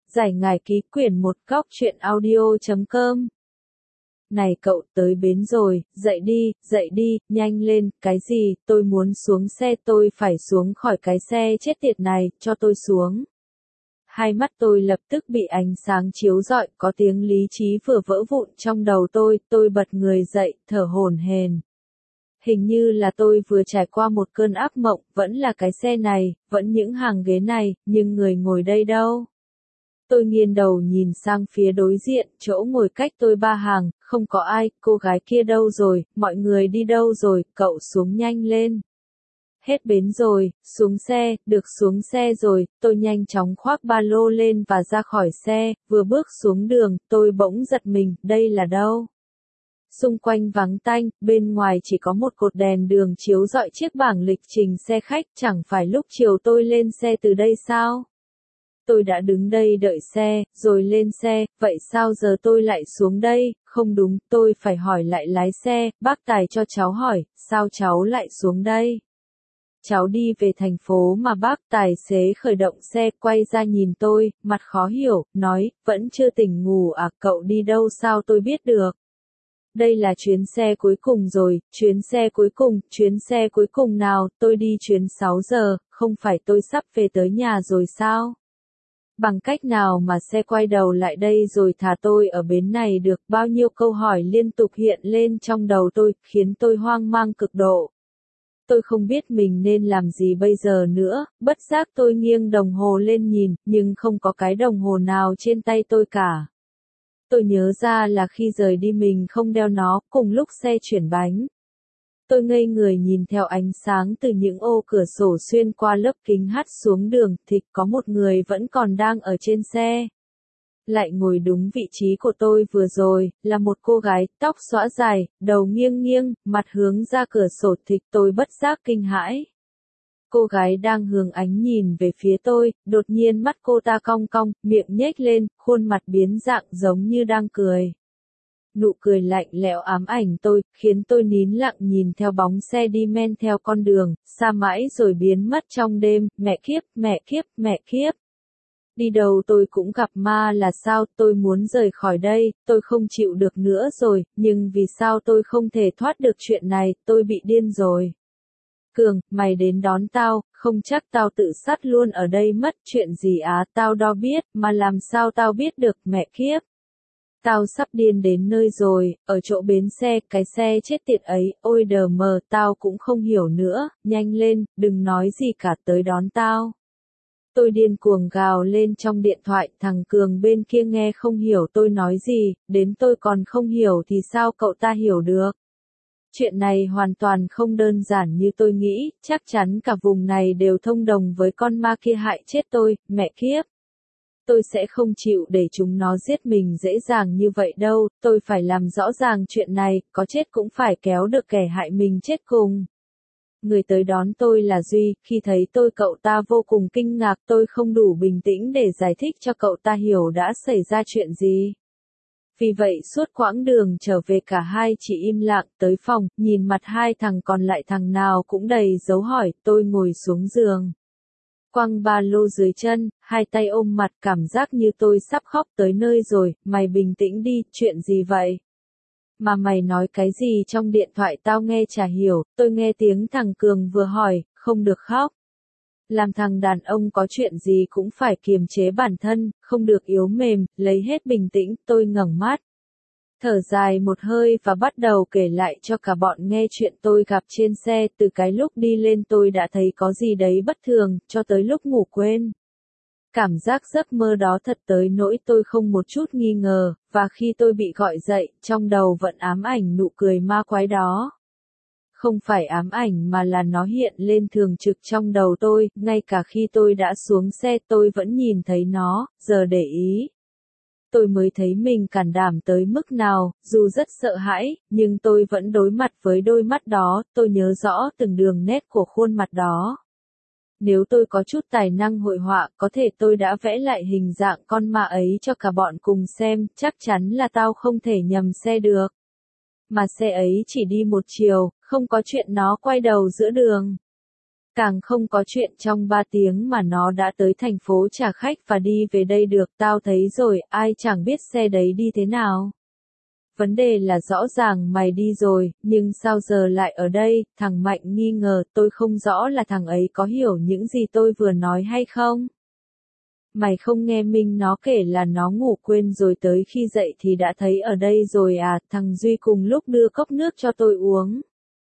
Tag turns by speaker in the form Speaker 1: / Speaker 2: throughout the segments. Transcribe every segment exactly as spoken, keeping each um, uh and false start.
Speaker 1: Giải ngải ký quyển một góc truyện audio chấm com. Này cậu, tới bến rồi, dậy đi, dậy đi, nhanh lên, cái gì, tôi muốn xuống xe, tôi phải xuống khỏi cái xe chết tiệt này, cho tôi xuống. Hai mắt tôi lập tức bị ánh sáng chiếu rọi, có tiếng lý trí vừa vỡ vụn trong đầu tôi, tôi bật người dậy, thở hổn hển. Hình như là tôi vừa trải qua một cơn ác mộng, vẫn là cái xe này, vẫn những hàng ghế này, nhưng người ngồi đây đâu? Tôi nghiêng đầu nhìn sang phía đối diện, chỗ ngồi cách tôi ba hàng, không có ai, cô gái kia đâu rồi, mọi người đi đâu rồi, cậu xuống nhanh lên. Hết bến rồi, xuống xe, được xuống xe rồi, tôi nhanh chóng khoác ba lô lên và ra khỏi xe, vừa bước xuống đường, tôi bỗng giật mình, đây là đâu? Xung quanh vắng tanh, bên ngoài chỉ có một cột đèn đường chiếu rọi chiếc bảng lịch trình xe khách, chẳng phải lúc chiều tôi lên xe từ đây sao? Tôi đã đứng đây đợi xe, rồi lên xe, vậy sao giờ tôi lại xuống đây? Không đúng, tôi phải hỏi lại lái xe, bác tài cho cháu hỏi, sao cháu lại xuống đây? Cháu đi về thành phố mà bác tài xế khởi động xe, quay ra nhìn tôi, mặt khó hiểu, nói, vẫn chưa tỉnh ngủ à, cậu đi đâu sao tôi biết được? Đây là chuyến xe cuối cùng rồi, chuyến xe cuối cùng, chuyến xe cuối cùng nào, tôi đi chuyến sáu giờ, không phải tôi sắp về tới nhà rồi sao? Bằng cách nào mà xe quay đầu lại đây rồi thả tôi ở bến này được? Bao nhiêu câu hỏi liên tục hiện lên trong đầu tôi, khiến tôi hoang mang cực độ. Tôi không biết mình nên làm gì bây giờ nữa, bất giác tôi nghiêng đồng hồ lên nhìn, nhưng không có cái đồng hồ nào trên tay tôi cả. Tôi nhớ ra là khi rời đi mình không đeo nó, cùng lúc xe chuyển bánh. Tôi ngây người nhìn theo ánh sáng từ những ô cửa sổ xuyên qua lớp kính hắt xuống đường, thì có một người vẫn còn đang ở trên xe. Lại ngồi đúng vị trí của tôi vừa rồi, là một cô gái, tóc xõa dài, đầu nghiêng nghiêng, mặt hướng ra cửa sổ, thì tôi bất giác kinh hãi. Cô gái đang hướng ánh nhìn về phía tôi, đột nhiên mắt cô ta cong cong, miệng nhếch lên, khuôn mặt biến dạng giống như đang cười. Nụ cười lạnh lẽo ám ảnh tôi, khiến tôi nín lặng nhìn theo bóng xe đi men theo con đường, xa mãi rồi biến mất trong đêm, mẹ kiếp, mẹ kiếp, mẹ kiếp. Đi đâu tôi cũng gặp ma là sao, tôi muốn rời khỏi đây, tôi không chịu được nữa rồi, nhưng vì sao tôi không thể thoát được chuyện này, tôi bị điên rồi. Cường, mày đến đón tao, không chắc tao tự sát luôn ở đây mất, chuyện gì á, tao đo biết, mà làm sao tao biết được, mẹ kiếp. Tao sắp điên đến nơi rồi, ở chỗ bến xe, cái xe chết tiệt ấy, ôi đờ mờ, tao cũng không hiểu nữa, nhanh lên, đừng nói gì cả, tới đón tao. Tôi điên cuồng gào lên trong điện thoại, thằng Cường bên kia nghe không hiểu tôi nói gì, đến tôi còn không hiểu thì sao cậu ta hiểu được. Chuyện này hoàn toàn không đơn giản như tôi nghĩ, chắc chắn cả vùng này đều thông đồng với con ma kia hại chết tôi, mẹ kiếp. Tôi sẽ không chịu để chúng nó giết mình dễ dàng như vậy đâu, tôi phải làm rõ ràng chuyện này, có chết cũng phải kéo được kẻ hại mình chết cùng. Người tới đón tôi là Duy, khi thấy tôi cậu ta vô cùng kinh ngạc, tôi không đủ bình tĩnh để giải thích cho cậu ta hiểu đã xảy ra chuyện gì. Vì vậy suốt quãng đường trở về cả hai chỉ im lặng, tới phòng, nhìn mặt hai thằng còn lại thằng nào cũng đầy dấu hỏi, tôi ngồi xuống giường. Quăng ba lô dưới chân, hai tay ôm mặt, cảm giác như tôi sắp khóc tới nơi rồi, mày bình tĩnh đi, chuyện gì vậy? Mà mày nói cái gì trong điện thoại tao nghe chả hiểu, tôi nghe tiếng thằng Cường vừa hỏi, không được khóc. Làm thằng đàn ông có chuyện gì cũng phải kiềm chế bản thân, không được yếu mềm, lấy hết bình tĩnh, tôi ngẩng mắt. Thở dài một hơi và bắt đầu kể lại cho cả bọn nghe chuyện tôi gặp trên xe, từ cái lúc đi lên tôi đã thấy có gì đấy bất thường, cho tới lúc ngủ quên. Cảm giác giấc mơ đó thật tới nỗi tôi không một chút nghi ngờ, và khi tôi bị gọi dậy, trong đầu vẫn ám ảnh nụ cười ma quái đó. Không phải ám ảnh mà là nó hiện lên thường trực trong đầu tôi, ngay cả khi tôi đã xuống xe tôi vẫn nhìn thấy nó, giờ để ý. Tôi mới thấy mình can đảm tới mức nào, dù rất sợ hãi, nhưng tôi vẫn đối mặt với đôi mắt đó, tôi nhớ rõ từng đường nét của khuôn mặt đó. Nếu tôi có chút tài năng hội họa, có thể tôi đã vẽ lại hình dạng con ma ấy cho cả bọn cùng xem, chắc chắn là tao không thể nhầm xe được. Mà xe ấy chỉ đi một chiều, không có chuyện nó quay đầu giữa đường. Càng không có chuyện trong ba tiếng mà nó đã tới thành phố trả khách và đi về đây được, tao thấy rồi, ai chẳng biết xe đấy đi thế nào. Vấn đề là rõ ràng mày đi rồi, nhưng sao giờ lại ở đây, thằng Mạnh nghi ngờ, tôi không rõ là thằng ấy có hiểu những gì tôi vừa nói hay không. Mày không nghe Minh nó kể là nó ngủ quên rồi tới khi dậy thì đã thấy ở đây rồi à, thằng Duy cùng lúc đưa cốc nước cho tôi uống.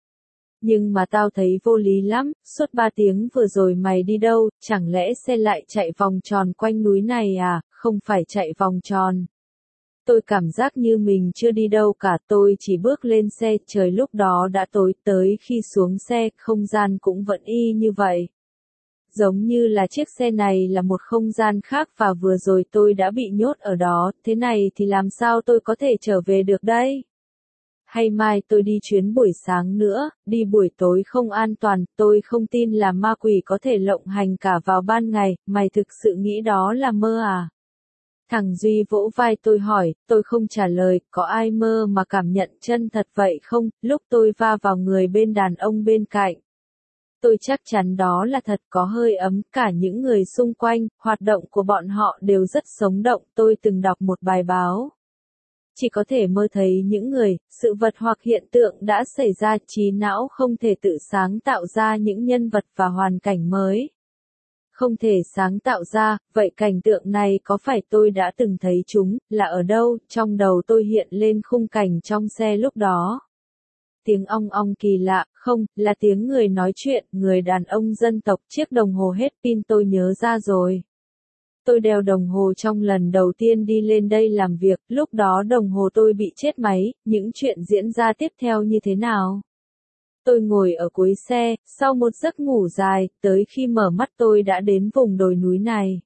Speaker 1: Nhưng mà tao thấy vô lý lắm, suốt ba tiếng vừa rồi mày đi đâu, chẳng lẽ xe lại chạy vòng tròn quanh núi này à, không phải chạy vòng tròn. Tôi cảm giác như mình chưa đi đâu cả, tôi chỉ bước lên xe, trời lúc đó đã tối, tới khi xuống xe, không gian cũng vẫn y như vậy. Giống như là chiếc xe này là một không gian khác và vừa rồi tôi đã bị nhốt ở đó, thế này thì làm sao tôi có thể trở về được đây? Hay mai tôi đi chuyến buổi sáng nữa, đi buổi tối không an toàn, tôi không tin là ma quỷ có thể lộng hành cả vào ban ngày, mày thực sự nghĩ đó là mơ à? Thằng Duy vỗ vai tôi hỏi, tôi không trả lời, có ai mơ mà cảm nhận chân thật vậy không, lúc tôi va vào người bên đàn ông bên cạnh. Tôi chắc chắn đó là thật, có hơi ấm, cả những người xung quanh, hoạt động của bọn họ đều rất sống động, tôi từng đọc một bài báo. Chỉ có thể mơ thấy những người, sự vật hoặc hiện tượng đã xảy ra, trí não không thể tự sáng tạo ra những nhân vật và hoàn cảnh mới. Không thể sáng tạo ra, vậy cảnh tượng này có phải tôi đã từng thấy chúng, là ở đâu, trong đầu tôi hiện lên khung cảnh trong xe lúc đó. Tiếng ong ong kỳ lạ, không, là tiếng người nói chuyện, người đàn ông dân tộc, chiếc đồng hồ hết pin tôi nhớ ra rồi. Tôi đeo đồng hồ trong lần đầu tiên đi lên đây làm việc, lúc đó đồng hồ tôi bị chết máy, những chuyện diễn ra tiếp theo như thế nào? Tôi ngồi ở cuối xe, sau một giấc ngủ dài, tới khi mở mắt tôi đã đến vùng đồi núi này.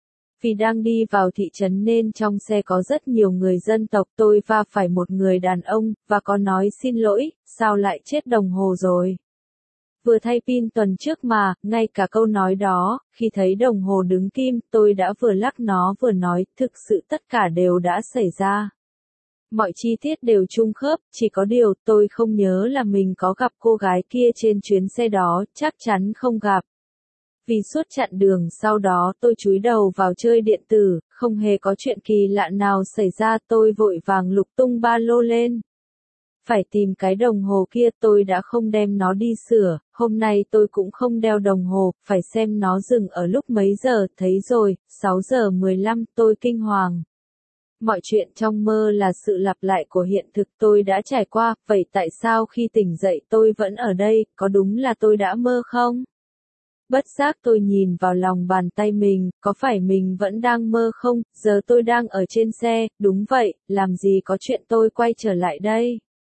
Speaker 1: Vì đang đi vào thị trấn nên trong xe có rất nhiều người dân tộc, tôi va phải một người đàn ông, và có nói xin lỗi, sao lại chết đồng hồ rồi. Vừa thay pin tuần trước mà, ngay cả câu nói đó, khi thấy đồng hồ đứng kim, tôi đã vừa lắc nó vừa nói, thực sự tất cả đều đã xảy ra. Mọi chi tiết đều chung khớp, chỉ có điều tôi không nhớ là mình có gặp cô gái kia trên chuyến xe đó, chắc chắn không gặp. Vì suốt chặng đường sau đó tôi chúi đầu vào chơi điện tử, không hề có chuyện kỳ lạ nào xảy ra, tôi vội vàng lục tung ba lô lên. Phải tìm cái đồng hồ kia, tôi đã không đem nó đi sửa, hôm nay tôi cũng không đeo đồng hồ, phải xem nó dừng ở lúc mấy giờ, thấy rồi, sáu giờ mười lăm, tôi kinh hoàng. Mọi chuyện trong mơ là sự lặp lại của hiện thực tôi đã trải qua, vậy tại sao khi tỉnh dậy tôi vẫn ở đây, có đúng là tôi đã mơ không? Bất giác tôi nhìn vào lòng bàn tay mình, có phải mình vẫn đang mơ không, giờ tôi đang ở trên xe, đúng vậy, làm gì có chuyện tôi quay trở lại đây.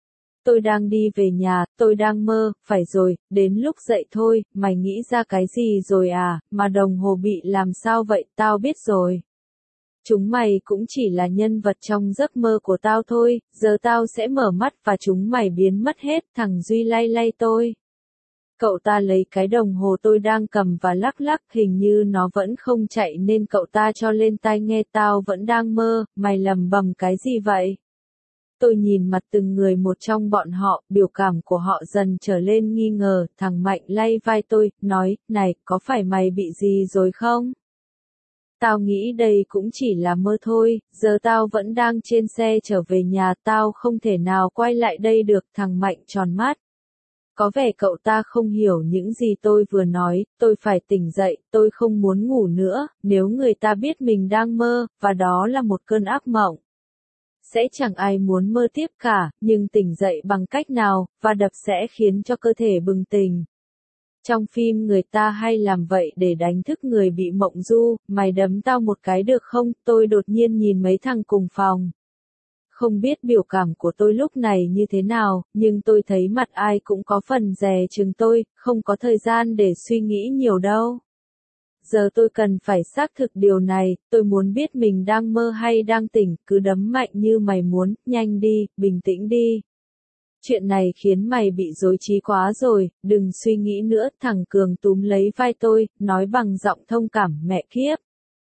Speaker 1: Tôi đang đi về nhà, tôi đang mơ, phải rồi, đến lúc dậy thôi, mày nghĩ ra cái gì rồi à, mà đồng hồ bị làm sao vậy, tao biết rồi. Chúng mày cũng chỉ là nhân vật trong giấc mơ của tao thôi, giờ tao sẽ mở mắt và chúng mày biến mất hết, thằng Duy lay lay tôi. Cậu ta lấy cái đồng hồ tôi đang cầm và lắc lắc, hình như nó vẫn không chạy nên cậu ta cho lên tai nghe, tao vẫn đang mơ, mày lầm bầm cái gì vậy? Tôi nhìn mặt từng người một trong bọn họ, biểu cảm của họ dần trở lên nghi ngờ, thằng Mạnh lay vai tôi, nói, này, có phải mày bị gì rồi không? Tao nghĩ đây cũng chỉ là mơ thôi, giờ tao vẫn đang trên xe trở về nhà, tao không thể nào quay lại đây được, thằng Mạnh tròn mắt. Có vẻ cậu ta không hiểu những gì tôi vừa nói, tôi phải tỉnh dậy, tôi không muốn ngủ nữa, nếu người ta biết mình đang mơ, và đó là một cơn ác mộng. Sẽ chẳng ai muốn mơ tiếp cả, nhưng tỉnh dậy bằng cách nào, và đập sẽ khiến cho cơ thể bừng tỉnh. Trong phim người ta hay làm vậy để đánh thức người bị mộng du, mày đấm tao một cái được không, tôi đột nhiên nhìn mấy thằng cùng phòng. Không biết biểu cảm của tôi lúc này như thế nào, nhưng tôi thấy mặt ai cũng có phần dè chừng tôi, không có thời gian để suy nghĩ nhiều đâu. Giờ tôi cần phải xác thực điều này, tôi muốn biết mình đang mơ hay đang tỉnh, cứ đấm mạnh như mày muốn, nhanh đi, bình tĩnh đi. Chuyện này khiến mày bị rối trí quá rồi, đừng suy nghĩ nữa, thằng Cường túm lấy vai tôi, nói bằng giọng thông cảm, mẹ kiếp.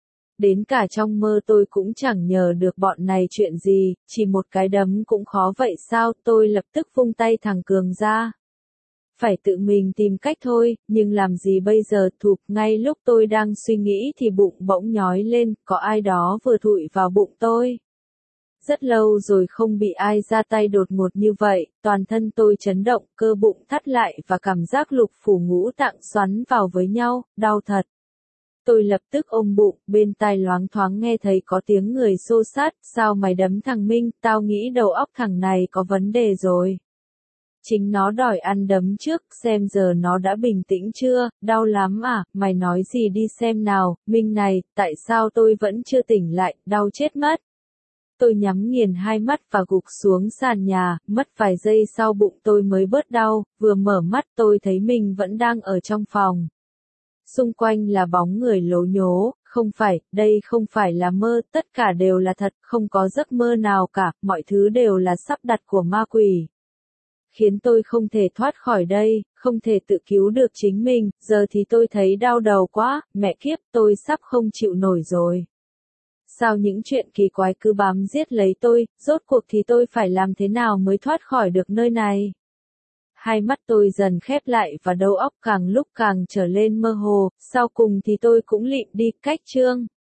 Speaker 1: Đến cả trong mơ tôi cũng chẳng nhờ được bọn này chuyện gì, chỉ một cái đấm cũng khó vậy sao, tôi lập tức vung tay thằng Cường ra. Phải tự mình tìm cách thôi, nhưng làm gì bây giờ thụp, ngay lúc tôi đang suy nghĩ thì bụng bỗng nhói lên, có ai đó vừa thụi vào bụng tôi. Rất lâu rồi không bị ai ra tay đột ngột như vậy, toàn thân tôi chấn động, cơ bụng thắt lại và cảm giác lục phủ ngũ tạng xoắn vào với nhau, đau thật. Tôi lập tức ôm bụng, bên tai loáng thoáng nghe thấy có tiếng người xô xát, sao mày đấm thằng Minh, tao nghĩ đầu óc thằng này có vấn đề rồi. Chính nó đòi ăn đấm trước, xem giờ nó đã bình tĩnh chưa, đau lắm à, mày nói gì đi xem nào, Minh này, tại sao tôi vẫn chưa tỉnh lại, đau chết mất. Tôi nhắm nghiền hai mắt và gục xuống sàn nhà, mất vài giây sau bụng tôi mới bớt đau, vừa mở mắt tôi thấy mình vẫn đang ở trong phòng. Xung quanh là bóng người lố nhố, không phải, đây không phải là mơ, tất cả đều là thật, không có giấc mơ nào cả, mọi thứ đều là sắp đặt của ma quỷ. Khiến tôi không thể thoát khỏi đây, không thể tự cứu được chính mình, giờ thì tôi thấy đau đầu quá, mẹ kiếp, tôi sắp không chịu nổi rồi. Sao những chuyện kỳ quái cứ bám giết lấy tôi, rốt cuộc thì tôi phải làm thế nào mới thoát khỏi được nơi này? Hai mắt tôi dần khép lại và đầu óc càng lúc càng trở lên mơ hồ, sau cùng thì tôi cũng lịm đi, cách chương.